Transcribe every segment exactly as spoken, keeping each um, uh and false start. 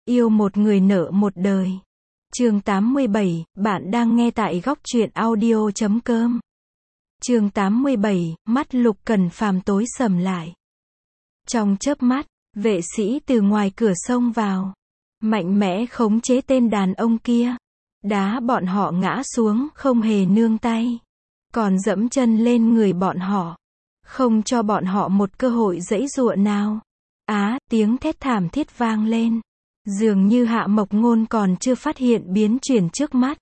Yêu một người nợ một đời. Chương tám mươi bảy, bạn đang nghe tại góc truyện audio chấm com. Chương tám mươi bảy, mắt Lục Cẩn Phàm tối sầm lại. Trong chớp mắt, vệ sĩ từ ngoài cửa xông vào, mạnh mẽ khống chế tên đàn ông kia, đá bọn họ ngã xuống không hề nương tay, còn dẫm chân lên người bọn họ, không cho bọn họ một cơ hội giãy giụa nào. Á, tiếng thét thảm thiết vang lên. Dường như Hạ Mộc Ngôn còn chưa phát hiện biến chuyển trước mắt.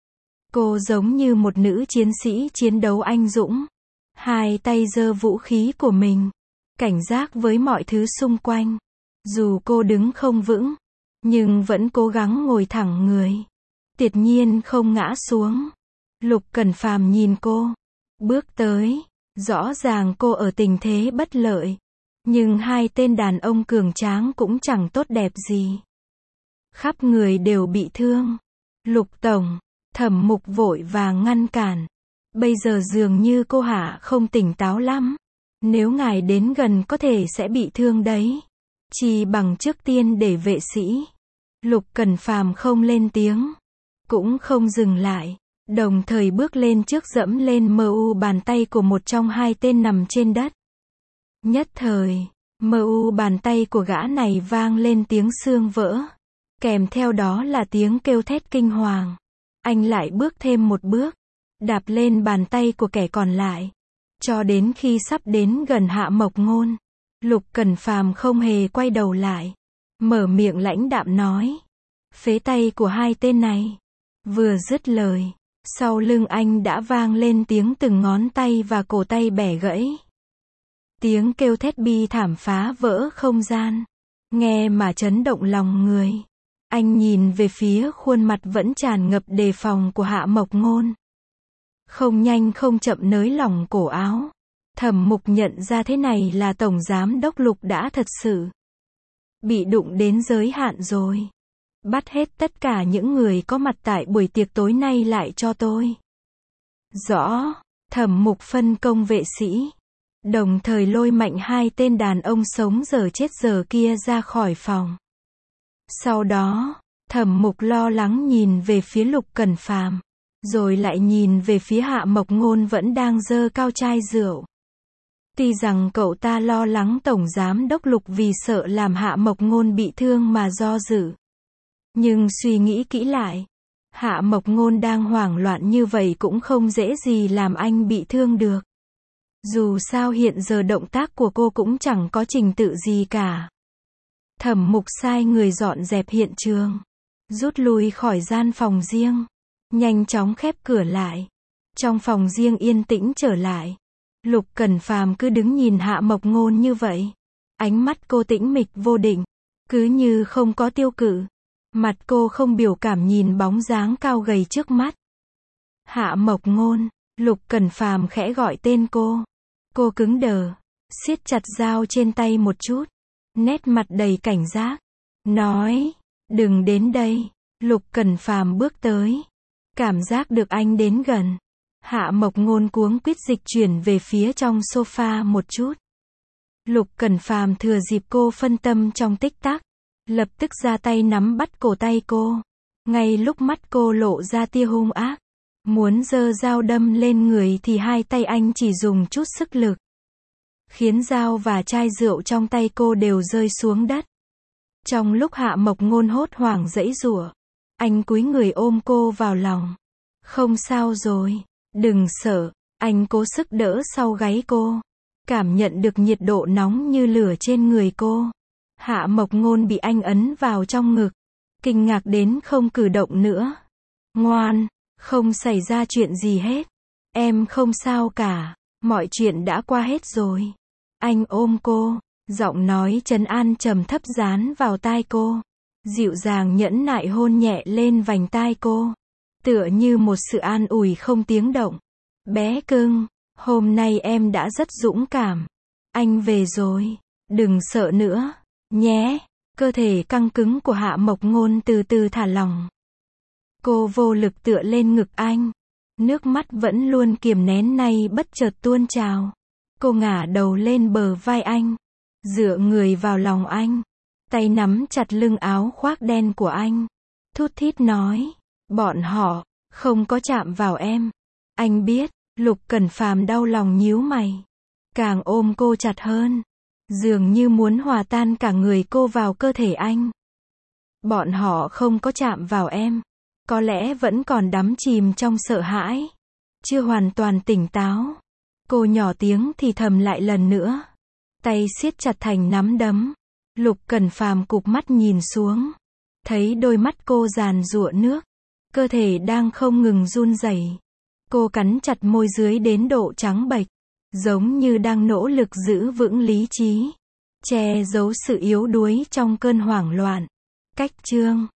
Cô giống như một nữ chiến sĩ chiến đấu anh dũng, hai tay giơ vũ khí của mình, cảnh giác với mọi thứ xung quanh. Dù cô đứng không vững, nhưng vẫn cố gắng ngồi thẳng người, tuyệt nhiên không ngã xuống. Lục Cẩn Phàm nhìn cô, bước tới, rõ ràng cô ở tình thế bất lợi, nhưng hai tên đàn ông cường tráng cũng chẳng tốt đẹp gì. Khắp người đều bị thương. Lục tổng, Thẩm Mục vội vàng ngăn cản. Bây giờ dường như cô Hạ không tỉnh táo lắm. Nếu ngài đến gần có thể sẽ bị thương đấy. Chỉ bằng trước tiên để vệ sĩ. Lục Cẩn Phàm không lên tiếng, cũng không dừng lại, đồng thời bước lên trước dẫm lên mờ u bàn tay của một trong hai tên nằm trên đất. Nhất thời, mờ u bàn tay của gã này vang lên tiếng xương vỡ. Kèm theo đó là tiếng kêu thét kinh hoàng. Anh lại bước thêm một bước, đạp lên bàn tay của kẻ còn lại. Cho đến khi sắp đến gần Hạ Mộc Ngôn, Lục Cẩn Phàm không hề quay đầu lại, mở miệng lãnh đạm nói: phế tay của hai tên này. Vừa dứt lời, sau lưng anh đã vang lên tiếng từng ngón tay và cổ tay bẻ gãy. Tiếng kêu thét bi thảm phá vỡ không gian, nghe mà chấn động lòng người. Anh nhìn về phía khuôn mặt vẫn tràn ngập đề phòng của Hạ Mộc Ngôn. Không nhanh không chậm nới lỏng cổ áo. Thẩm Mục nhận ra thế này là Tổng Giám Đốc Lục đã thật sự bị đụng đến giới hạn rồi. Bắt hết tất cả những người có mặt tại buổi tiệc tối nay lại cho tôi. Rõ. Thẩm Mục phân công vệ sĩ, đồng thời lôi mạnh hai tên đàn ông sống dở chết dở kia ra khỏi phòng. Sau đó, Thẩm Mục lo lắng nhìn về phía Lục Cẩn Phàm, rồi lại nhìn về phía Hạ Mộc Ngôn vẫn đang giơ cao chai rượu. Tuy rằng cậu ta lo lắng Tổng Giám Đốc Lục vì sợ làm Hạ Mộc Ngôn bị thương mà do dự. Nhưng suy nghĩ kỹ lại, Hạ Mộc Ngôn đang hoảng loạn như vậy cũng không dễ gì làm anh bị thương được. Dù sao hiện giờ động tác của cô cũng chẳng có trình tự gì cả. Thẩm Mục sai người dọn dẹp hiện trường, rút lui khỏi gian phòng riêng, nhanh chóng khép cửa lại. Trong phòng riêng yên tĩnh trở lại. Lục Cẩn Phàm cứ đứng nhìn Hạ Mộc Ngôn như vậy. Ánh mắt cô tĩnh mịch vô định, cứ như không có tiêu cự. Mặt cô không biểu cảm nhìn bóng dáng cao gầy trước mắt. Hạ Mộc Ngôn. Lục Cẩn Phàm khẽ gọi tên cô. Cô cứng đờ, siết chặt dao trên tay một chút, nét mặt đầy cảnh giác, nói: đừng đến đây. Lục Cẩn Phàm bước tới, cảm giác được anh đến gần. Hạ Mộc Ngôn cuống quýt dịch chuyển về phía trong sofa một chút. Lục Cẩn Phàm thừa dịp cô phân tâm trong tích tắc, lập tức ra tay nắm bắt cổ tay cô. Ngay lúc mắt cô lộ ra tia hung ác, muốn giơ dao đâm lên người thì hai tay anh chỉ dùng chút sức lực, khiến dao và chai rượu trong tay cô đều rơi xuống đất. Trong lúc Hạ Mộc Ngôn hốt hoảng giãy giụa, anh cúi người ôm cô vào lòng. Không sao rồi, đừng sợ. Anh cố sức đỡ sau gáy cô, cảm nhận được nhiệt độ nóng như lửa trên người cô. Hạ Mộc Ngôn bị anh ấn vào trong ngực, kinh ngạc đến không cử động nữa. Ngoan, không xảy ra chuyện gì hết. Em không sao cả, mọi chuyện đã qua hết rồi. Anh ôm cô, giọng nói trấn an trầm thấp dán vào tai cô, dịu dàng nhẫn nại hôn nhẹ lên vành tai cô, tựa như một sự an ủi không tiếng động. Bé cưng, hôm nay em đã rất dũng cảm. Anh về rồi, đừng sợ nữa, nhé. Cơ thể căng cứng của Hạ Mộc Ngôn từ từ thả lỏng. Cô vô lực tựa lên ngực anh, nước mắt vẫn luôn kiềm nén nay bất chợt tuôn trào. Cô ngả đầu lên bờ vai anh, dựa người vào lòng anh, tay nắm chặt lưng áo khoác đen của anh. Thút thít nói, bọn họ không có chạm vào em. Anh biết. Lục Cẩn Phàm đau lòng nhíu mày, càng ôm cô chặt hơn, dường như muốn hòa tan cả người cô vào cơ thể anh. Bọn họ không có chạm vào em, có lẽ vẫn còn đắm chìm trong sợ hãi, chưa hoàn toàn tỉnh táo. Cô nhỏ tiếng thì thầm lại lần nữa, tay siết chặt thành nắm đấm. Lục Cẩn Phàm cụp mắt nhìn xuống, thấy đôi mắt cô giàn giụa nước, cơ thể đang không ngừng run rẩy. Cô cắn chặt môi dưới đến độ trắng bệch, giống như đang nỗ lực giữ vững lý trí, che giấu sự yếu đuối trong cơn hoảng loạn. Cách chương